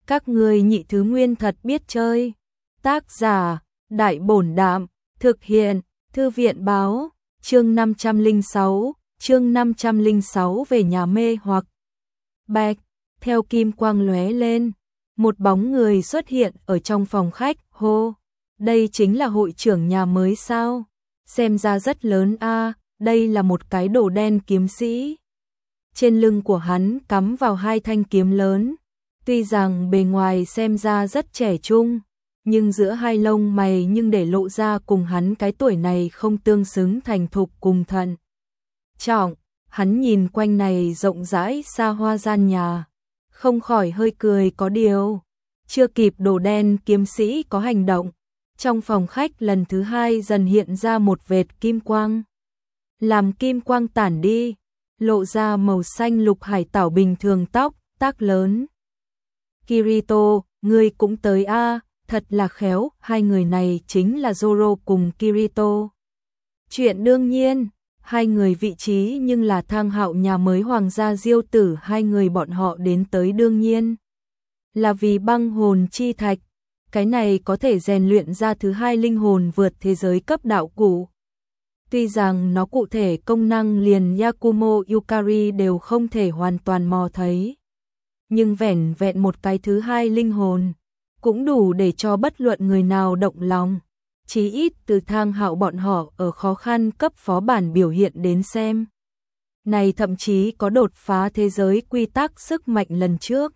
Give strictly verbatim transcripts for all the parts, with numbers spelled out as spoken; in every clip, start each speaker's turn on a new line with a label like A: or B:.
A: Các ngươi nhị thứ nguyên thật biết chơi. Tác giả, Đại Bổn Đạm, thực hiện, Thư viện Báo, chương năm trăm lẻ sáu, chương năm trăm lẻ sáu về nhà mê hoặc. Bạch, theo kim quang lóe lên, một bóng người xuất hiện ở trong phòng khách, hô, đây chính là hội trưởng nhà mới sao? Xem ra rất lớn a, đây là một cái đồ đen kiếm sĩ. Trên lưng của hắn cắm vào hai thanh kiếm lớn, tuy rằng bề ngoài xem ra rất trẻ trung, nhưng giữa hai lông mày nhưng để lộ ra cùng hắn cái tuổi này không tương xứng thành thục cùng thận trọng. Hắn nhìn quanh này rộng rãi xa hoa gian nhà, không khỏi hơi cười có điều. Chưa kịp đồ đen kiếm sĩ có hành động, trong phòng khách lần thứ hai dần hiện ra một vệt kim quang. Làm kim quang tản đi, lộ ra màu xanh lục hải tảo bình thường tóc, tác lớn. Kirito, ngươi cũng tới a, thật là khéo, hai người này chính là Zoro cùng Kirito. Chuyện đương nhiên, hai người vị trí nhưng là thang hạo nhà mới hoàng gia diêu tử, hai người bọn họ đến tới đương nhiên là vì băng hồn chi thạch, cái này có thể rèn luyện ra thứ hai linh hồn vượt thế giới cấp đạo cụ. Tuy rằng nó cụ thể công năng liền Yakumo Yukari đều không thể hoàn toàn mò thấy, nhưng vẻn vẹn một cái thứ hai linh hồn cũng đủ để cho bất luận người nào động lòng. Chí ít từ thang hạo bọn họ ở khó khăn cấp phó bản biểu hiện đến xem, này thậm chí có đột phá thế giới quy tắc sức mạnh lần trước.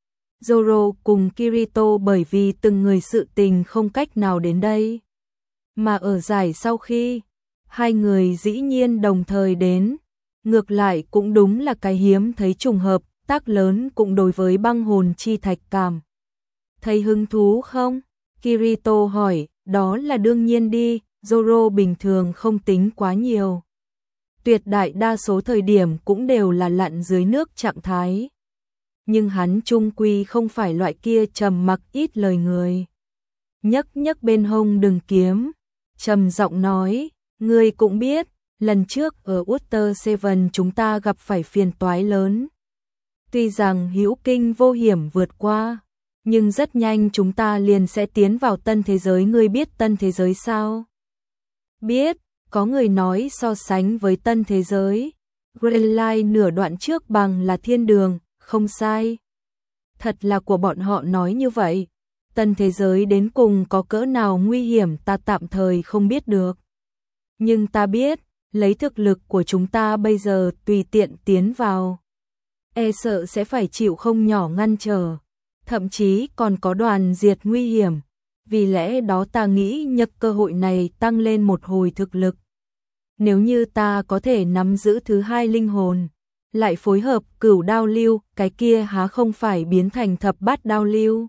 A: Zoro cùng Kirito bởi vì từng người sự tình không cách nào đến đây, mà ở giải sau khi hai người dĩ nhiên đồng thời đến, ngược lại cũng đúng là cái hiếm thấy trùng hợp. Tác lớn cũng đối với băng hồn chi thạch cảm thấy hứng thú không? Kirito hỏi. Đó là đương nhiên đi, Zoro bình thường không tính quá nhiều. Tuyệt đại đa số thời điểm cũng đều là lặn dưới nước trạng thái. Nhưng hắn chung quy không phải loại kia trầm mặc ít lời người. Nhấc nhấc bên hông đường kiếm, trầm giọng nói, ngươi cũng biết, lần trước ở Water Seven chúng ta gặp phải phiền toái lớn. Tuy rằng hữu kinh vô hiểm vượt qua, nhưng rất nhanh chúng ta liền sẽ tiến vào tân thế giới. Ngươi biết tân thế giới sao? Biết, có người nói so sánh với tân thế giới, Greenlight nửa đoạn trước bằng là thiên đường, không sai. Thật là của bọn họ nói như vậy. Tân thế giới đến cùng có cỡ nào nguy hiểm ta tạm thời không biết được. Nhưng ta biết, lấy thực lực của chúng ta bây giờ tùy tiện tiến vào, e sợ sẽ phải chịu không nhỏ ngăn trở. Thậm chí còn có đoàn diệt nguy hiểm, vì lẽ đó ta nghĩ nhờ cơ hội này tăng lên một hồi thực lực. Nếu như ta có thể nắm giữ thứ hai linh hồn, lại phối hợp cửu đao lưu, cái kia há không phải biến thành thập bát đao lưu?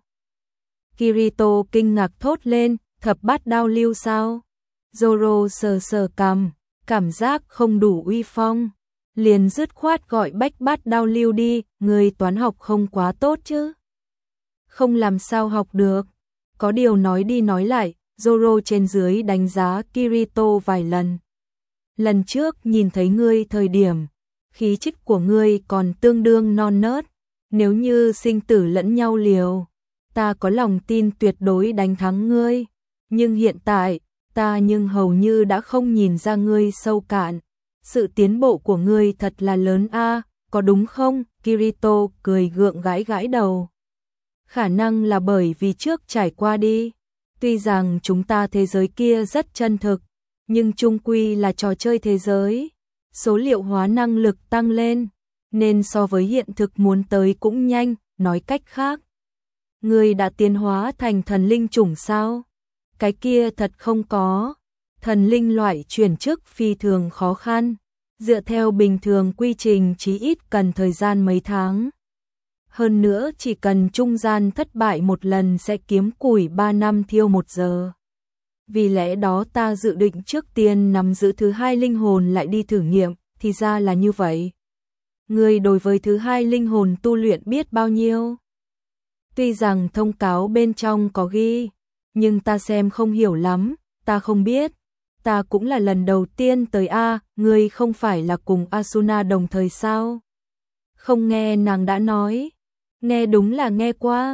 A: Kirito kinh ngạc thốt lên, thập bát đao lưu sao? Zoro sờ sờ cằm, cảm giác không đủ uy phong, liền dứt khoát gọi bách bát đao lưu đi, người toán học không quá tốt chứ? Không làm sao học được. Có điều nói đi nói lại, Zoro trên dưới đánh giá Kirito vài lần. Lần trước nhìn thấy ngươi thời điểm, khí chất của ngươi còn tương đương non nớt, nếu như sinh tử lẫn nhau liều, ta có lòng tin tuyệt đối đánh thắng ngươi, nhưng hiện tại, ta nhưng hầu như đã không nhìn ra ngươi sâu cạn. Sự tiến bộ của ngươi thật là lớn a, có đúng không? Kirito cười gượng gãi gãi đầu. Khả năng là bởi vì trước trải qua đi. Tuy rằng chúng ta thế giới kia rất chân thực, nhưng chung quy là trò chơi thế giới. Số liệu hóa năng lực tăng lên, nên so với hiện thực muốn tới cũng nhanh. Nói cách khác, ngươi đã tiến hóa thành thần linh chủng sao? Cái kia thật không có. Thần linh loại chuyển chức phi thường khó khăn. Dựa theo bình thường quy trình chí ít cần thời gian mấy tháng. Hơn nữa chỉ cần trung gian thất bại một lần sẽ kiếm củi ba năm thiêu một giờ. Vì lẽ đó ta dự định trước tiên nắm giữ thứ hai linh hồn lại đi thử nghiệm, thì ra là như vậy. Ngươi đối với thứ hai linh hồn tu luyện biết bao nhiêu? Tuy rằng thông cáo bên trong có ghi, nhưng ta xem không hiểu lắm, ta không biết. Ta cũng là lần đầu tiên tới a, ngươi không phải là cùng Asuna đồng thời sao? Không nghe nàng đã nói, nghe đúng là nghe qua.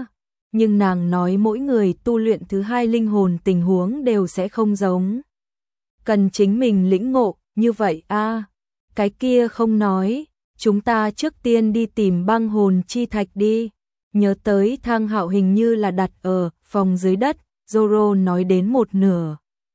A: nhưng nàng nói mỗi người tu luyện thứ hai linh hồn tình huống đều sẽ không giống. Cần chính mình lĩnh ngộ, như vậy a à. Cái kia không nói, chúng ta trước tiên đi tìm băng hồn chi thạch đi. Nhớ tới Thang Hạo hình như là đặt ở phòng dưới đất, Zoro nói đến một nửa.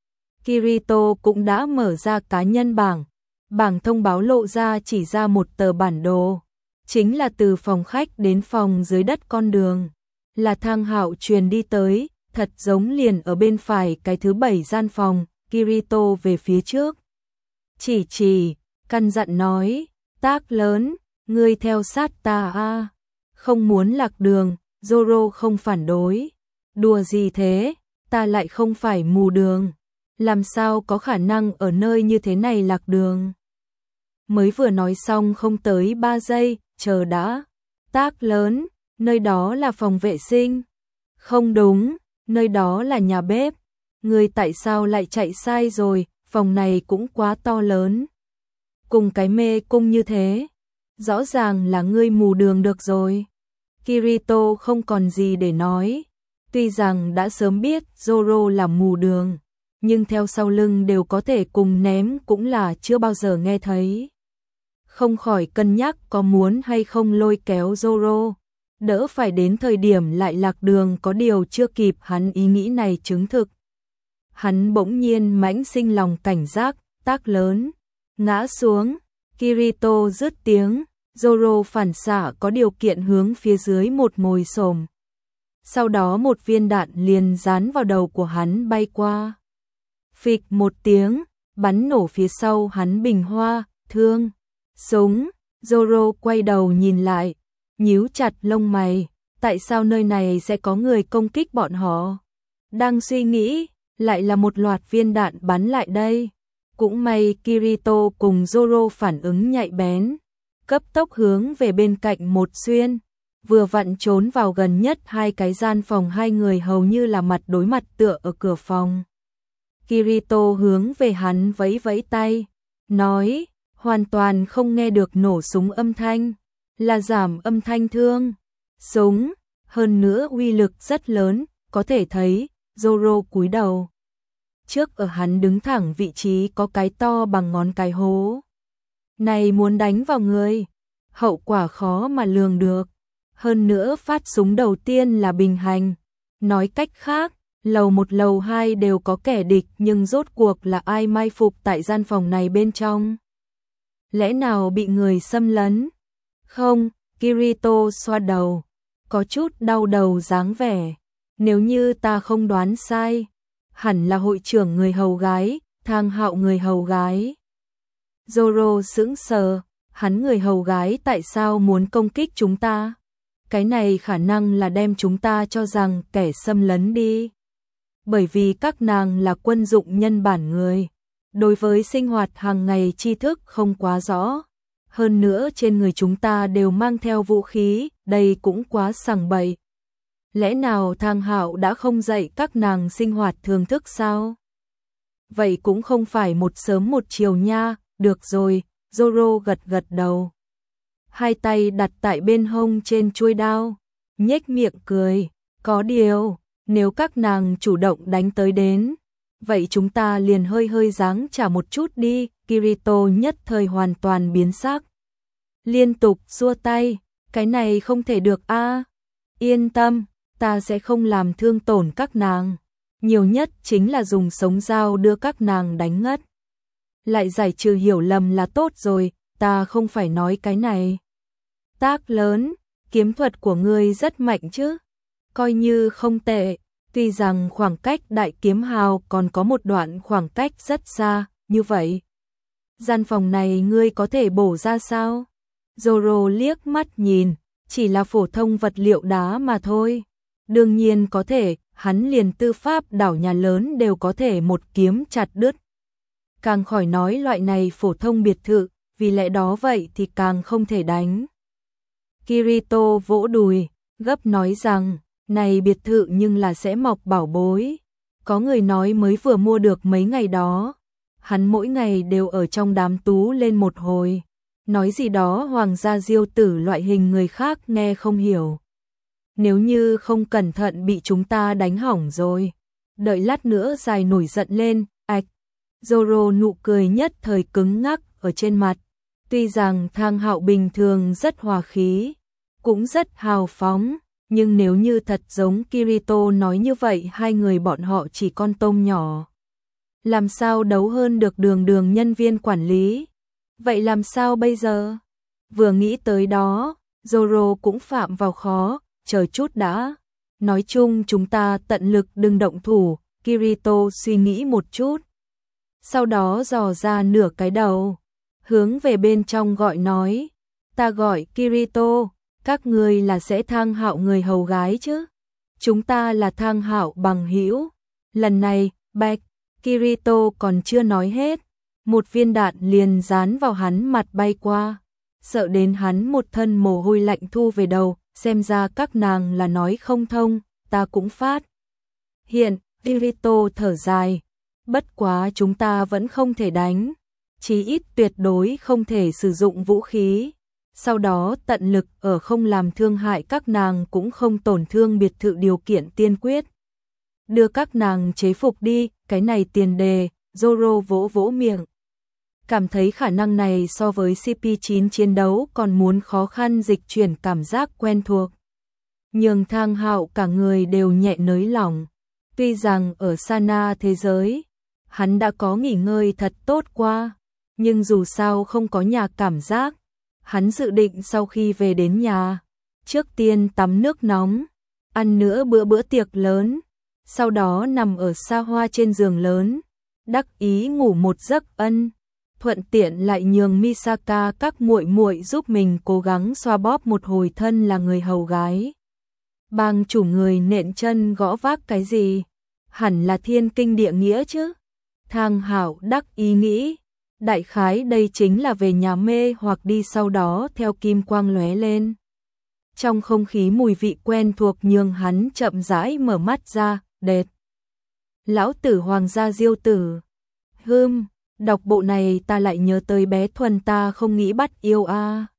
A: Kirito cũng đã mở ra cá nhân bảng. Bảng thông báo lộ ra chỉ ra một tờ bản đồ. Chính là từ phòng khách đến phòng dưới đất con đường. Là Thang Hạo truyền đi tới, thật giống liền ở bên phải cái thứ bảy gian phòng, Kirito về phía trước. Chỉ chỉ, căn dặn nói, Tác lớn, ngươi theo sát ta a. Không muốn lạc đường, Zoro không phản đối. Đùa gì thế, ta lại không phải mù đường. Làm sao có khả năng ở nơi như thế này lạc đường. Mới vừa nói xong không tới ba giây, chờ đã. Tác lớn, nơi đó là phòng vệ sinh. Không đúng, nơi đó là nhà bếp. Ngươi tại sao lại chạy sai rồi, phòng này cũng quá to lớn. Cùng cái mê cung như thế. Rõ ràng là ngươi mù đường được rồi. Kirito không còn gì để nói. Tuy rằng đã sớm biết Zoro là mù đường, nhưng theo sau lưng đều có thể cùng ném cũng là chưa bao giờ nghe thấy. Không khỏi cân nhắc có muốn hay không lôi kéo Zoro. Đỡ phải đến thời điểm lại lạc đường, có điều chưa kịp hắn ý nghĩ này chứng thực. Hắn bỗng nhiên mãnh sinh lòng cảnh giác, Tác lớn. Ngã xuống, Kirito rứt tiếng, Zoro phản xạ có điều kiện hướng phía dưới một ngồi xổm. Sau đó một viên đạn liền dán vào đầu của hắn bay qua. Phịch một tiếng, bắn nổ phía sau hắn bình hoa, thương, súng. Zoro quay đầu nhìn lại, nhíu chặt lông mày, tại sao nơi này sẽ có người công kích bọn họ? Đang suy nghĩ, lại là một loạt viên đạn bắn lại đây. Cũng may Kirito cùng Zoro phản ứng nhạy bén, cấp tốc hướng về bên cạnh một xuyên, vừa vặn trốn vào gần nhất hai cái gian phòng, hai người hầu như là mặt đối mặt tựa ở cửa phòng. Kirito hướng về hắn vẫy vẫy tay, nói, hoàn toàn không nghe được nổ súng âm thanh, là giảm âm thanh thương, súng, hơn nữa uy lực rất lớn, có thể thấy, Zoro cúi đầu. Trước ở hắn đứng thẳng vị trí có cái to bằng ngón cái hố. Này muốn đánh vào người, hậu quả khó mà lường được. Hơn nữa phát súng đầu tiên là bình hành. Nói cách khác, lầu một lầu hai đều có kẻ địch, nhưng rốt cuộc là ai mai phục tại gian phòng này bên trong? Lẽ nào bị người xâm lấn? Không, Kirito xoa đầu, có chút đau đầu dáng vẻ. Nếu như ta không đoán sai, hẳn là hội trưởng người hầu gái, Thang Hạo người hầu gái. Zoro sững sờ, hắn người hầu gái tại sao muốn công kích chúng ta? Cái này khả năng là đem chúng ta cho rằng kẻ xâm lấn đi. Bởi vì các nàng là quân dụng nhân bản người, đối với sinh hoạt hàng ngày tri thức không quá rõ. Hơn nữa trên người chúng ta đều mang theo vũ khí, đây cũng quá sằng bậy. Lẽ nào Thang Hạo đã không dạy các nàng sinh hoạt thường thức sao? Vậy cũng không phải một sớm một chiều nha, được rồi, Zoro gật gật đầu. Hai tay đặt tại bên hông trên chuôi đao, nhếch miệng cười, có điều, nếu các nàng chủ động đánh tới đến, vậy chúng ta liền hơi hơi giáng trả một chút đi. Kirito nhất thời hoàn toàn biến sắc, liên tục xua tay, cái này không thể được a. Yên tâm, ta sẽ không làm thương tổn các nàng, nhiều nhất chính là dùng sống dao đưa các nàng đánh ngất. Lại giải trừ hiểu lầm là tốt rồi, ta không phải nói cái này. Tác lớn, kiếm thuật của ngươi rất mạnh chứ, coi như không tệ, tuy rằng khoảng cách đại kiếm hào còn có một đoạn khoảng cách rất xa, như vậy. Gian phòng này ngươi có thể bổ ra sao? Zoro liếc mắt nhìn, chỉ là phổ thông vật liệu đá mà thôi. Đương nhiên có thể, hắn liền tư pháp đảo nhà lớn đều có thể một kiếm chặt đứt. Càng khỏi nói loại này phổ thông biệt thự, vì lẽ đó vậy thì càng không thể đánh. Kirito vỗ đùi, gấp nói rằng, này biệt thự nhưng là sẽ mọc bảo bối. Có người nói mới vừa mua được mấy ngày đó. Hắn mỗi ngày đều ở trong đám tú lên một hồi. Nói gì đó hoàng gia diêu tử loại hình người khác nghe không hiểu. nếu như không cẩn thận bị chúng ta đánh hỏng rồi. Đợi lát nữa dài nổi giận lên, ạch. Zoro nụ cười nhất thời cứng ngắc ở trên mặt. Tuy rằng Thang Hạo bình thường rất hòa khí, cũng rất hào phóng, nhưng nếu như thật giống Kirito nói như vậy hai người bọn họ chỉ con tôm nhỏ. Làm sao đấu hơn được đường đường nhân viên quản lý? Vậy làm sao bây giờ? Vừa nghĩ tới đó, Zoro cũng phạm vào khó, chờ chút đã. Nói chung chúng ta tận lực đừng động thủ, Kirito suy nghĩ một chút. Sau đó dò ra nửa cái đầu, hướng về bên trong gọi nói, ta gọi Kirito, các người là sẽ Thang Hạo người hầu gái chứ? Chúng ta là Thang Hạo bằng hữu. Lần này, Bạch, Kirito còn chưa nói hết, một viên đạn liền dán vào hắn mặt bay qua, sợ đến hắn một thân mồ hôi lạnh thu về đầu, xem ra các nàng là nói không thông, ta cũng phát. Hiện, Kirito thở dài, bất quá chúng ta vẫn không thể đánh, chí ít tuyệt đối không thể sử dụng vũ khí, sau đó tận lực ở không làm thương hại các nàng cũng không tổn thương biệt thự điều kiện tiên quyết. Đưa các nàng chế phục đi, cái này tiền đề, Zoro vỗ vỗ miệng. Cảm thấy khả năng này so với C P chín chiến đấu còn muốn khó khăn dịch chuyển cảm giác quen thuộc. Nhưng Thang Hạo cả người đều nhẹ nới lỏng. Tuy rằng ở Sana thế giới, hắn đã có nghỉ ngơi thật tốt qua, nhưng dù sao không có nhà cảm giác. Hắn dự định sau khi về đến nhà, trước tiên tắm nước nóng, ăn nữa bữa bữa tiệc lớn, sau đó nằm ở xa hoa trên giường lớn, đắc ý ngủ một giấc ân, thuận tiện lại nhường Misaka các muội muội giúp mình cố gắng xoa bóp một hồi thân là người hầu gái. Bang chủ người nện chân gõ vác cái gì? Hẳn là thiên kinh địa nghĩa chứ? Thang Hạo đắc ý nghĩ, đại khái đây chính là về nhà mê hoặc đi sau đó theo kim quang lóe lên. Trong không khí mùi vị quen thuộc nhường hắn chậm rãi mở mắt ra, đệt. Lão tử hoàng gia diêu tử. Hưm, đọc bộ này ta lại nhớ tới bé Thuần ta không nghĩ bắt yêu a. À.